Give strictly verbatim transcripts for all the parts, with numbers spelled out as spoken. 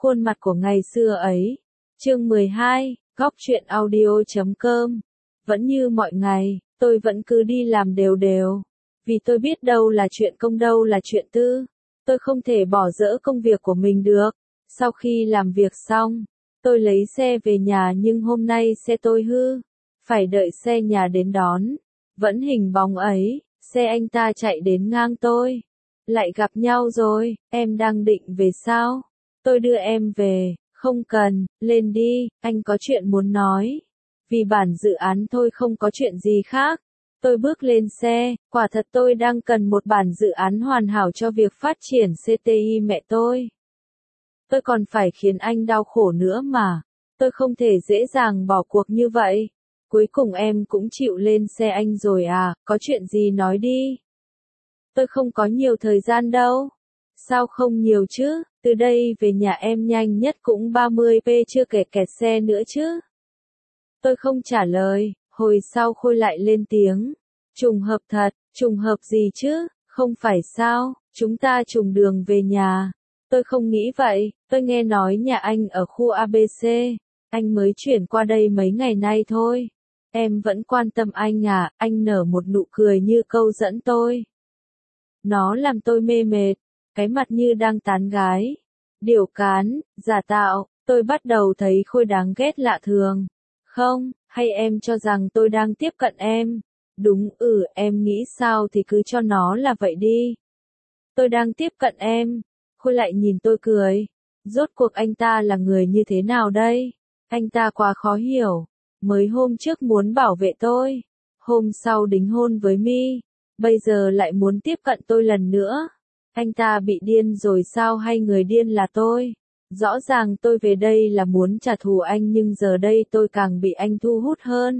khuôn mặt của ngày xưa ấy. Chương mười hai, Góc truyện audio chấm com. Vẫn như mọi ngày, tôi vẫn cứ đi làm đều đều. Vì tôi biết đâu là chuyện công đâu là chuyện tư. Tôi không thể bỏ dỡ công việc của mình được. Sau khi làm việc xong, tôi lấy xe về nhà nhưng hôm nay xe tôi hư. Phải đợi xe nhà đến đón. Vẫn hình bóng ấy, xe anh ta chạy đến ngang tôi. Lại gặp nhau rồi, em đang định về sao? Tôi đưa em về, không cần, lên đi, anh có chuyện muốn nói. Vì bản dự án thôi không có chuyện gì khác. Tôi bước lên xe, quả thật tôi đang cần một bản dự án hoàn hảo cho việc phát triển xê tê i mẹ tôi. Tôi còn phải khiến anh đau khổ nữa mà. Tôi không thể dễ dàng bỏ cuộc như vậy. Cuối cùng em cũng chịu lên xe anh rồi à, có chuyện gì nói đi. Tôi không có nhiều thời gian đâu. Sao không nhiều chứ, từ đây về nhà em nhanh nhất cũng ba mươi phút chưa kể kẹt xe nữa chứ. Tôi không trả lời, hồi sau Khôi lại lên tiếng. Trùng hợp thật, trùng hợp gì chứ, không phải sao, chúng ta trùng đường về nhà. Tôi không nghĩ vậy, tôi nghe nói nhà anh ở khu a bê xê, anh mới chuyển qua đây mấy ngày nay thôi. Em vẫn quan tâm anh à, anh nở một nụ cười như câu dẫn tôi. Nó làm tôi mê mệt, cái mặt như đang tán gái. Điều cán, giả tạo, tôi bắt đầu thấy Khôi đáng ghét lạ thường. Không, hay em cho rằng tôi đang tiếp cận em? Đúng ừ, em nghĩ sao thì cứ cho nó là vậy đi. Tôi đang tiếp cận em. Khôi lại nhìn tôi cười. Rốt cuộc anh ta là người như thế nào đây? Anh ta quá khó hiểu. Mới hôm trước muốn bảo vệ tôi. Hôm sau đính hôn với My. Bây giờ lại muốn tiếp cận tôi lần nữa. Anh ta bị điên rồi sao hay người điên là tôi? Rõ ràng tôi về đây là muốn trả thù anh nhưng giờ đây tôi càng bị anh thu hút hơn.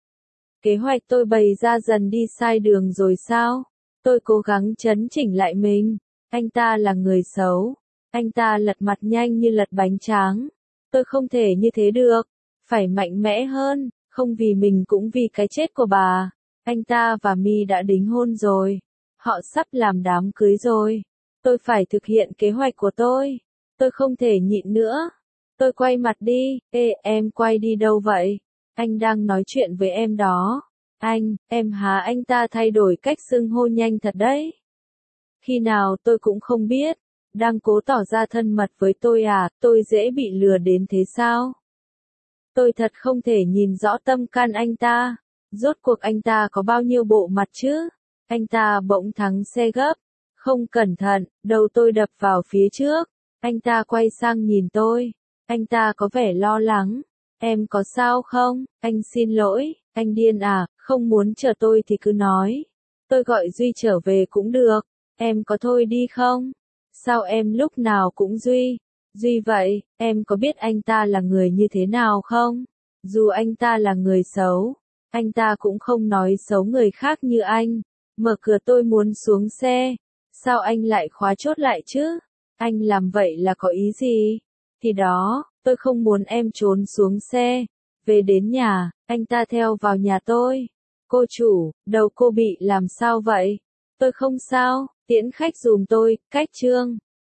Kế hoạch tôi bày ra dần đi sai đường rồi sao? Tôi cố gắng chấn chỉnh lại mình. Anh ta là người xấu. Anh ta lật mặt nhanh như lật bánh tráng. Tôi không thể như thế được. Phải mạnh mẽ hơn, không vì mình cũng vì cái chết của bà. Anh ta và My đã đính hôn rồi. Họ sắp làm đám cưới rồi. Tôi phải thực hiện kế hoạch của tôi. Tôi không thể nhịn nữa. Tôi quay mặt đi. Ê, em quay đi đâu vậy? Anh đang nói chuyện với em đó. Anh, em hả? Anh ta thay đổi cách xưng hô nhanh thật đấy. Khi nào tôi cũng không biết. Đang cố tỏ ra thân mật với tôi à, tôi dễ bị lừa đến thế sao? Tôi thật không thể nhìn rõ tâm can anh ta. Rốt cuộc anh ta có bao nhiêu bộ mặt chứ? Anh ta bỗng thắng xe gấp. Không cẩn thận, đầu tôi đập vào phía trước. Anh ta quay sang nhìn tôi. Anh ta có vẻ lo lắng. Em có sao không? Anh xin lỗi, anh điên à, không muốn chờ tôi thì cứ nói. Tôi gọi Duy trở về cũng được. Em có thôi đi không? Sao em lúc nào cũng Duy? Duy vậy, em có biết anh ta là người như thế nào không? Dù anh ta là người xấu, anh ta cũng không nói xấu người khác như anh. Mở cửa tôi muốn xuống xe. Sao anh lại khóa chốt lại chứ? Anh làm vậy là có ý gì? Thì đó, tôi không muốn em trốn xuống xe. Về đến nhà, anh ta theo vào nhà tôi. Cô chủ, đầu cô bị làm sao vậy? Tôi không sao, tiễn khách giùm tôi, cách chương.